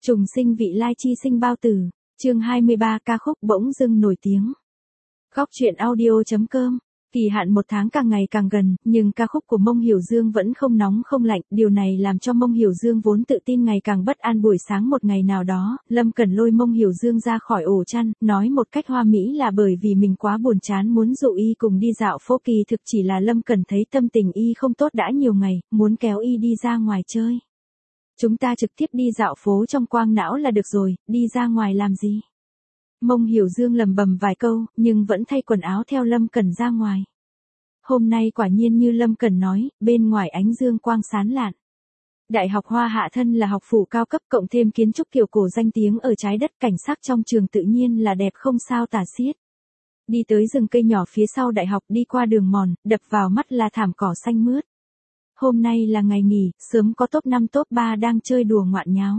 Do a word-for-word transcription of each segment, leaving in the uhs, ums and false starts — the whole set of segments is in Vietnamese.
Trùng sinh vị lai chi sinh bao tử, chương hai mươi ba ca khúc bỗng dưng nổi tiếng. Góc truyện audio chấm com. Kỳ hạn một tháng càng ngày càng gần, nhưng ca khúc của Mông Hiểu Dương vẫn không nóng không lạnh, điều này làm cho Mông Hiểu Dương vốn tự tin ngày càng bất an. Buổi sáng một ngày nào đó, Lâm Cẩn lôi Mông Hiểu Dương ra khỏi ổ chăn, nói một cách hoa mỹ là bởi vì mình quá buồn chán muốn dụ y cùng đi dạo phố. Kỳ thực chỉ là Lâm Cẩn thấy tâm tình y không tốt đã nhiều ngày, muốn kéo y đi ra ngoài chơi. Chúng ta trực tiếp đi dạo phố trong quang não là được rồi, đi ra ngoài làm gì? Mông Hiểu Dương lầm bầm vài câu, nhưng vẫn thay quần áo theo Lâm Cẩn ra ngoài. Hôm nay quả nhiên như Lâm Cẩn nói, bên ngoài ánh dương quang sáng lạn. Đại học Hoa Hạ thân là học phủ cao cấp cộng thêm kiến trúc kiểu cổ danh tiếng ở trái đất, cảnh sắc trong trường tự nhiên là đẹp không sao tả xiết. Đi tới rừng cây nhỏ phía sau đại học, đi qua đường mòn, đập vào mắt là thảm cỏ xanh mướt. Hôm nay là ngày nghỉ, sớm có top năm top ba đang chơi đùa ngoạn nháo.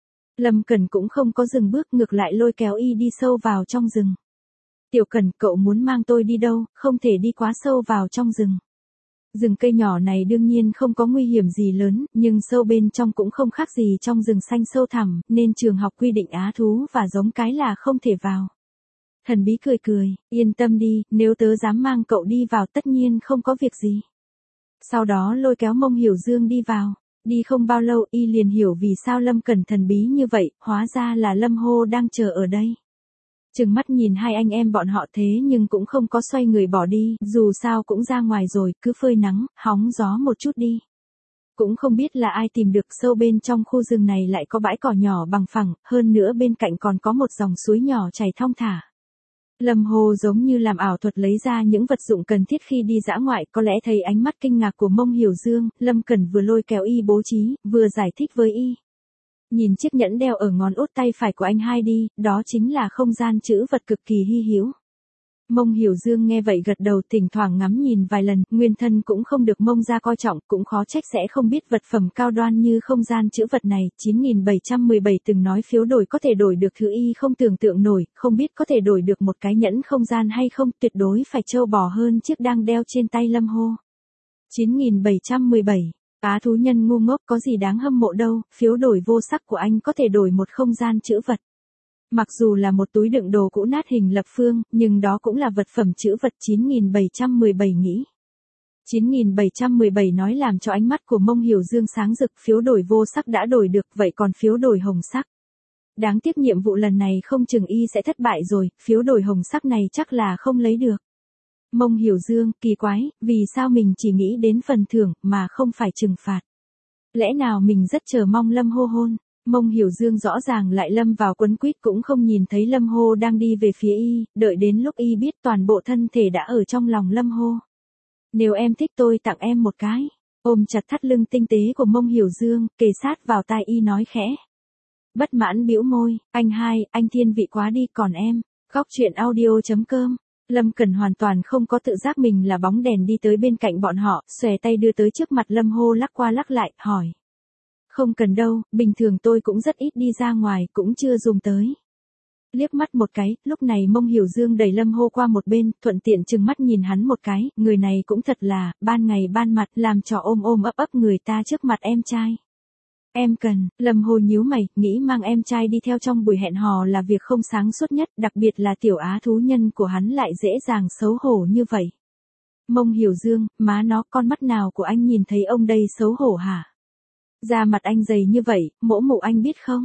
Lâm Cẩn cũng không có dừng bước, ngược lại lôi kéo y đi sâu vào trong rừng. Tiểu Cẩn, cậu muốn mang tôi đi đâu, không thể đi quá sâu vào trong rừng. Rừng cây nhỏ này đương nhiên không có nguy hiểm gì lớn, nhưng sâu bên trong cũng không khác gì trong rừng xanh sâu thẳm, nên trường học quy định á thú và giống cái là không thể vào. Thần bí cười cười, yên tâm đi, nếu tớ dám mang cậu đi vào tất nhiên không có việc gì. Sau đó lôi kéo Mông Hiểu Dương đi vào. Đi không bao lâu y liền hiểu vì sao Lâm Cẩn thần bí như vậy, hóa ra là Lâm Hô đang chờ ở đây. Trừng mắt nhìn hai anh em bọn họ thế nhưng cũng không có xoay người bỏ đi, dù sao cũng ra ngoài rồi, cứ phơi nắng, hóng gió một chút đi. Cũng không biết là ai tìm được sâu bên trong khu rừng này lại có bãi cỏ nhỏ bằng phẳng, hơn nữa bên cạnh còn có một dòng suối nhỏ chảy thong thả. Lâm Hồ giống như làm ảo thuật lấy ra những vật dụng cần thiết khi đi dã ngoại, có lẽ thấy ánh mắt kinh ngạc của Mông Hiểu Dương, Lâm Cẩn vừa lôi kéo y bố trí, vừa giải thích với y. Nhìn chiếc nhẫn đeo ở ngón út tay phải của anh hai đi, đó chính là không gian trữ vật cực kỳ hy hữu. Mông Hiểu Dương nghe vậy gật đầu, thỉnh thoảng ngắm nhìn vài lần, nguyên thân cũng không được Mông ra coi trọng, cũng khó trách sẽ không biết vật phẩm cao đoan như không gian trữ vật này. Chín nghìn bảy trăm mười bảy từng nói phiếu đổi có thể đổi được thứ y không tưởng tượng nổi, không biết có thể đổi được một cái nhẫn không gian hay không, tuyệt đối phải trâu bò hơn chiếc đang đeo trên tay Lâm Hô. Chín nghìn bảy trăm mười bảy, á thú nhân ngu ngốc, có gì đáng hâm mộ đâu, phiếu đổi vô sắc của anh có thể đổi một không gian trữ vật. Mặc dù là một túi đựng đồ cũ nát hình lập phương, nhưng đó cũng là vật phẩm trữ vật. Chín nghìn bảy trăm mười bảy nghĩ. Chín nghìn bảy trăm mười bảy nói làm cho ánh mắt của Mông Hiểu Dương sáng rực, phiếu đổi vô sắc đã đổi được, vậy còn phiếu đổi hồng sắc? Đáng tiếc nhiệm vụ lần này không chừng y sẽ thất bại rồi, phiếu đổi hồng sắc này chắc là không lấy được. Mông Hiểu Dương, kỳ quái, vì sao mình chỉ nghĩ đến phần thưởng, mà không phải trừng phạt? Lẽ nào mình rất chờ mong Lâm Hô hôn? Mông Hiểu Dương rõ ràng lại lâm vào quấn quýt, cũng không nhìn thấy Lâm Hô đang đi về phía y, đợi đến lúc y biết toàn bộ thân thể đã ở trong lòng Lâm Hô. Nếu em thích tôi tặng em một cái. Ôm chặt thắt lưng tinh tế của Mông Hiểu Dương, kề sát vào tai y nói khẽ. Bất mãn bĩu môi, anh hai, anh thiên vị quá đi, còn em. Góc truyện audio chấm com. Lâm Cẩn hoàn toàn không có tự giác mình là bóng đèn đi tới bên cạnh bọn họ, xòe tay đưa tới trước mặt Lâm Hô lắc qua lắc lại, hỏi. Không cần đâu, bình thường tôi cũng rất ít đi ra ngoài, cũng chưa dùng tới. Liếc mắt một cái, lúc này Mông Hiểu Dương đẩy Lâm Hô qua một bên, thuận tiện trừng mắt nhìn hắn một cái, người này cũng thật là, ban ngày ban mặt, làm trò ôm ôm ấp ấp người ta trước mặt em trai. Em cần, Lâm Hô nhíu mày, nghĩ mang em trai đi theo trong buổi hẹn hò là việc không sáng suốt nhất, đặc biệt là tiểu á thú nhân của hắn lại dễ dàng xấu hổ như vậy. Mông Hiểu Dương, má nó, con mắt nào của anh nhìn thấy ông đây xấu hổ hả? Da mặt anh dày như vậy, mỗ mụ anh biết không?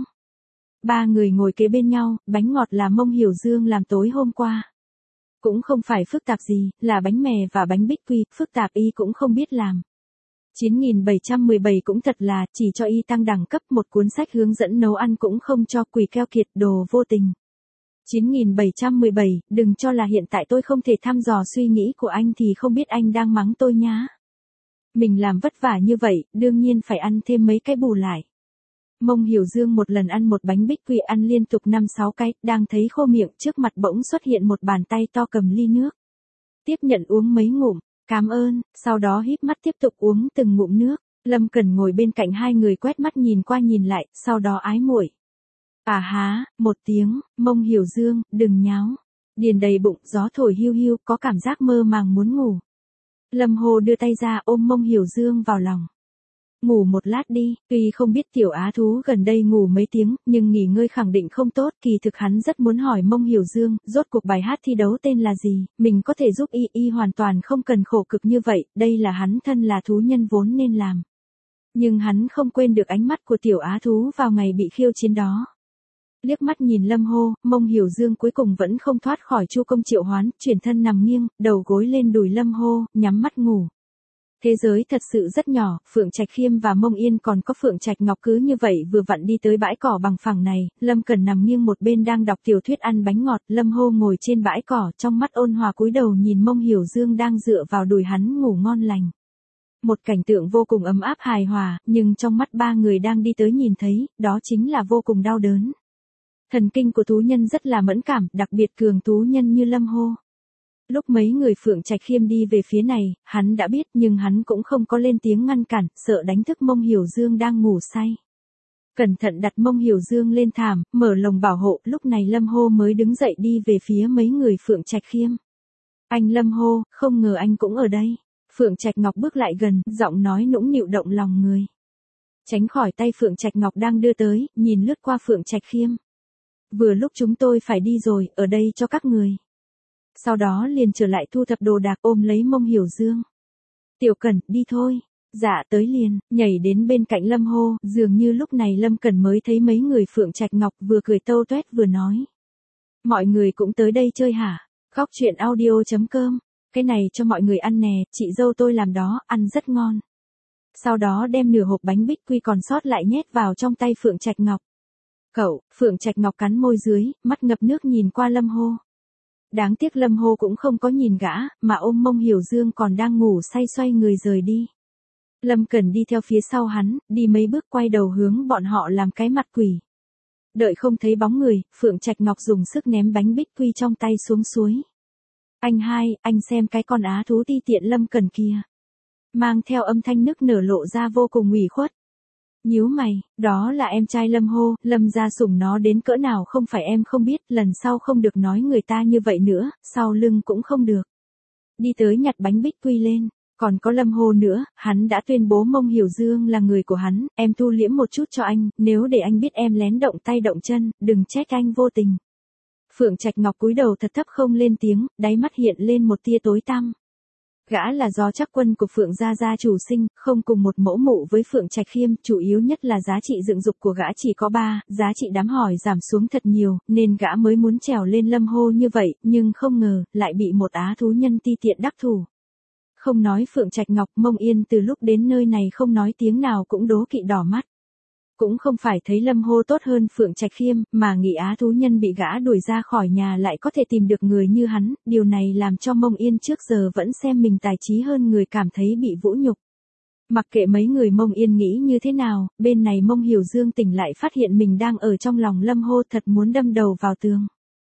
Ba người ngồi kế bên nhau, bánh ngọt là Mông Hiểu Dương làm tối hôm qua. Cũng không phải phức tạp gì, là bánh mè và bánh bích quy, phức tạp y cũng không biết làm. Chín nghìn bảy trăm mười bảy cũng thật là, chỉ cho y tăng đẳng cấp, một cuốn sách hướng dẫn nấu ăn cũng không cho, quỷ keo kiệt, đồ vô tình. Chín nghìn bảy trăm mười bảy, đừng cho là hiện tại tôi không thể thăm dò suy nghĩ của anh thì không biết anh đang mắng tôi nhá. Mình làm vất vả như vậy, đương nhiên phải ăn thêm mấy cái bù lại. Mông Hiểu Dương một lần ăn một bánh bích quy, ăn liên tục năm sáu cái, đang thấy khô miệng, trước mặt bỗng xuất hiện một bàn tay to cầm ly nước. Tiếp nhận uống mấy ngụm, cảm ơn, sau đó híp mắt tiếp tục uống từng ngụm nước. Lâm Cẩn ngồi bên cạnh hai người quét mắt nhìn qua nhìn lại, sau đó ái muội. À há, một tiếng, Mông Hiểu Dương, đừng nháo. Điền đầy bụng, gió thổi hiu hiu, có cảm giác mơ màng muốn ngủ. Lâm Hồ đưa tay ra ôm Mông Hiểu Dương vào lòng. ngủ một lát đi, tuy không biết tiểu á thú gần đây ngủ mấy tiếng, nhưng nghỉ ngơi khẳng định không tốt, kỳ thực hắn rất muốn hỏi Mông Hiểu Dương, rốt cuộc bài hát thi đấu tên là gì, mình có thể giúp y, y hoàn toàn không cần khổ cực như vậy, đây là hắn thân là thú nhân vốn nên làm. Nhưng hắn không quên được ánh mắt của tiểu á thú vào ngày bị khiêu chiến đó. Liếc mắt nhìn Lâm Hô, Mông Hiểu Dương cuối cùng vẫn không thoát khỏi Chu Công triệu hoán, chuyển thân nằm nghiêng, đầu gối lên đùi Lâm Hô, nhắm mắt ngủ. Thế giới thật sự rất nhỏ, Phượng Trạch Khiêm và Mông Yên còn có Phượng Trạch Ngọc cứ như vậy vừa vặn đi tới bãi cỏ bằng phẳng này, Lâm Cẩn nằm nghiêng một bên đang đọc tiểu thuyết ăn bánh ngọt, Lâm Hô ngồi trên bãi cỏ, trong mắt ôn hòa cúi đầu nhìn Mông Hiểu Dương đang dựa vào đùi hắn ngủ ngon lành. Một cảnh tượng vô cùng ấm áp hài hòa, nhưng trong mắt ba người đang đi tới nhìn thấy, đó chính là vô cùng đau đớn. Thần kinh của thú nhân rất là mẫn cảm, đặc biệt cường thú nhân như Lâm Hô. Lúc mấy người Phượng Trạch Khiêm đi về phía này, hắn đã biết nhưng hắn cũng không có lên tiếng ngăn cản, sợ đánh thức Mông Hiểu Dương đang ngủ say. Cẩn thận đặt Mông Hiểu Dương lên thảm, mở lồng bảo hộ, lúc này Lâm Hô mới đứng dậy đi về phía mấy người Phượng Trạch Khiêm. Anh Lâm Hô, không ngờ anh cũng ở đây. Phượng Trạch Ngọc bước lại gần, giọng nói nũng nịu động lòng người. Tránh khỏi tay Phượng Trạch Ngọc đang đưa tới, nhìn lướt qua Phượng Trạch Khiêm. Vừa lúc chúng tôi phải đi rồi, ở đây cho các người. Sau đó liền trở lại thu thập đồ đạc ôm lấy Mông Hiểu Dương. Tiểu Cẩn, đi thôi. Dạ tới liền, nhảy đến bên cạnh Lâm Hô, dường như lúc này Lâm Cẩn mới thấy mấy người Phượng Trạch Ngọc vừa cười tâu tuét vừa nói. Mọi người cũng tới đây chơi hả? Góc truyện audio chấm com. Cái này cho mọi người ăn nè, chị dâu tôi làm đó, ăn rất ngon. Sau đó đem nửa hộp bánh bích quy còn sót lại nhét vào trong tay Phượng Trạch Ngọc. Cậu, Phượng Trạch Ngọc cắn môi dưới, mắt ngập nước nhìn qua Lâm Hô. Đáng tiếc Lâm Hô cũng không có nhìn gã, mà ôm Mông Hiểu Dương còn đang ngủ say xoay người rời đi. Lâm Cẩn đi theo phía sau hắn, đi mấy bước quay đầu hướng bọn họ làm cái mặt quỷ. Đợi không thấy bóng người, Phượng Trạch Ngọc dùng sức ném bánh bích quy trong tay xuống suối. Anh hai, anh xem cái con á thú ti tiện Lâm Cẩn kia. Mang theo âm thanh nức nở lộ ra vô cùng ủy khuất. Nhíu mày, đó là em trai Lâm Hô, Lâm gia sủng nó đến cỡ nào không phải em không biết, lần sau không được nói người ta như vậy nữa, sau lưng cũng không được. Đi tới nhặt bánh bích quy lên, còn có Lâm Hô nữa, hắn đã tuyên bố Mông Hiểu Dương là người của hắn, em thu liễm một chút cho anh, nếu để anh biết em lén động tay động chân, đừng trách anh vô tình. Phượng Trạch Ngọc cúi đầu thật thấp không lên tiếng, đáy mắt hiện lên một tia tối tăm. Gã là do Trác Quân của Phượng gia gia chủ sinh, không cùng một mẫu mụ với Phượng Trạch Khiêm, chủ yếu nhất là giá trị dựng dục của gã chỉ có ba, giá trị đám hỏi giảm xuống thật nhiều, nên gã mới muốn trèo lên Lâm Hô như vậy, nhưng không ngờ, lại bị một á thú nhân ti tiện đắc thủ. Không nói Phượng Trạch Ngọc, Mông Yên từ lúc đến nơi này không nói tiếng nào cũng đố kỵ đỏ mắt. Cũng không phải thấy Lâm Hô tốt hơn Phượng Trạch Khiêm, mà nghĩ á thú nhân bị gã đuổi ra khỏi nhà lại có thể tìm được người như hắn, điều này làm cho Mông Yên trước giờ vẫn xem mình tài trí hơn người cảm thấy bị vũ nhục. Mặc kệ mấy người Mông Yên nghĩ như thế nào, bên này Mông Hiểu Dương tỉnh lại phát hiện mình đang ở trong lòng Lâm Hô thật muốn đâm đầu vào tường.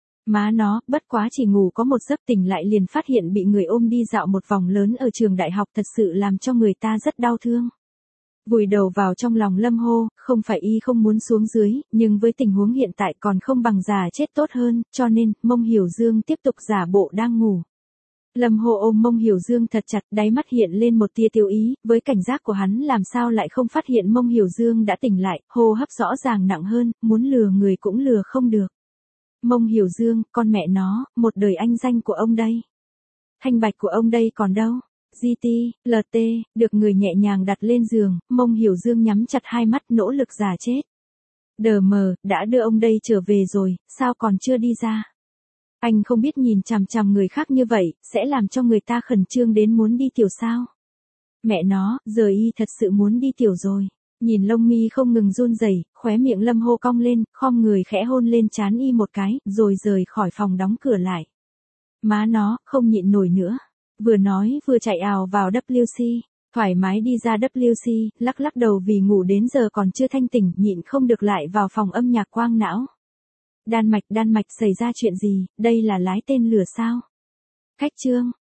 Má nó, bất quá chỉ ngủ có một giấc tỉnh lại liền phát hiện bị người ôm đi dạo một vòng lớn ở trường đại học thật sự làm cho người ta rất đau thương. Vùi đầu vào trong lòng Lâm Hô, không phải y không muốn xuống dưới, nhưng với tình huống hiện tại còn không bằng già chết tốt hơn, cho nên, Mông Hiểu Dương tiếp tục giả bộ đang ngủ. Lâm Hô ôm Mông Hiểu Dương thật chặt, đáy mắt hiện lên một tia tiêu ý, với cảnh giác của hắn làm sao lại không phát hiện Mông Hiểu Dương đã tỉnh lại, hô hấp rõ ràng nặng hơn, muốn lừa người cũng lừa không được. Mông Hiểu Dương, con mẹ nó, một đời anh danh của ông đây. Thanh bạch của ông đây còn đâu? giê tê, lờ tê, được người nhẹ nhàng đặt lên giường, Mông Hiểu Dương nhắm chặt hai mắt nỗ lực giả chết. Đờ mờ, đã đưa ông đây trở về rồi, sao còn chưa đi ra? Anh không biết nhìn chằm chằm người khác như vậy, sẽ làm cho người ta khẩn trương đến muốn đi tiểu sao? Mẹ nó, giờ y thật sự muốn đi tiểu rồi. Nhìn lông mi không ngừng run rẩy, khóe miệng Lâm Hô cong lên, khom người khẽ hôn lên trán y một cái, rồi rời khỏi phòng đóng cửa lại. Má nó, không nhịn nổi nữa. Vừa nói vừa chạy ào vào vê kép xê, thoải mái đi ra vê kép xê, lắc lắc đầu vì ngủ đến giờ còn chưa thanh tỉnh, nhịn không được lại vào phòng âm nhạc quang não. Đan Mạch, Đan Mạch xảy ra chuyện gì, đây là lái tên lửa sao? Khách trương,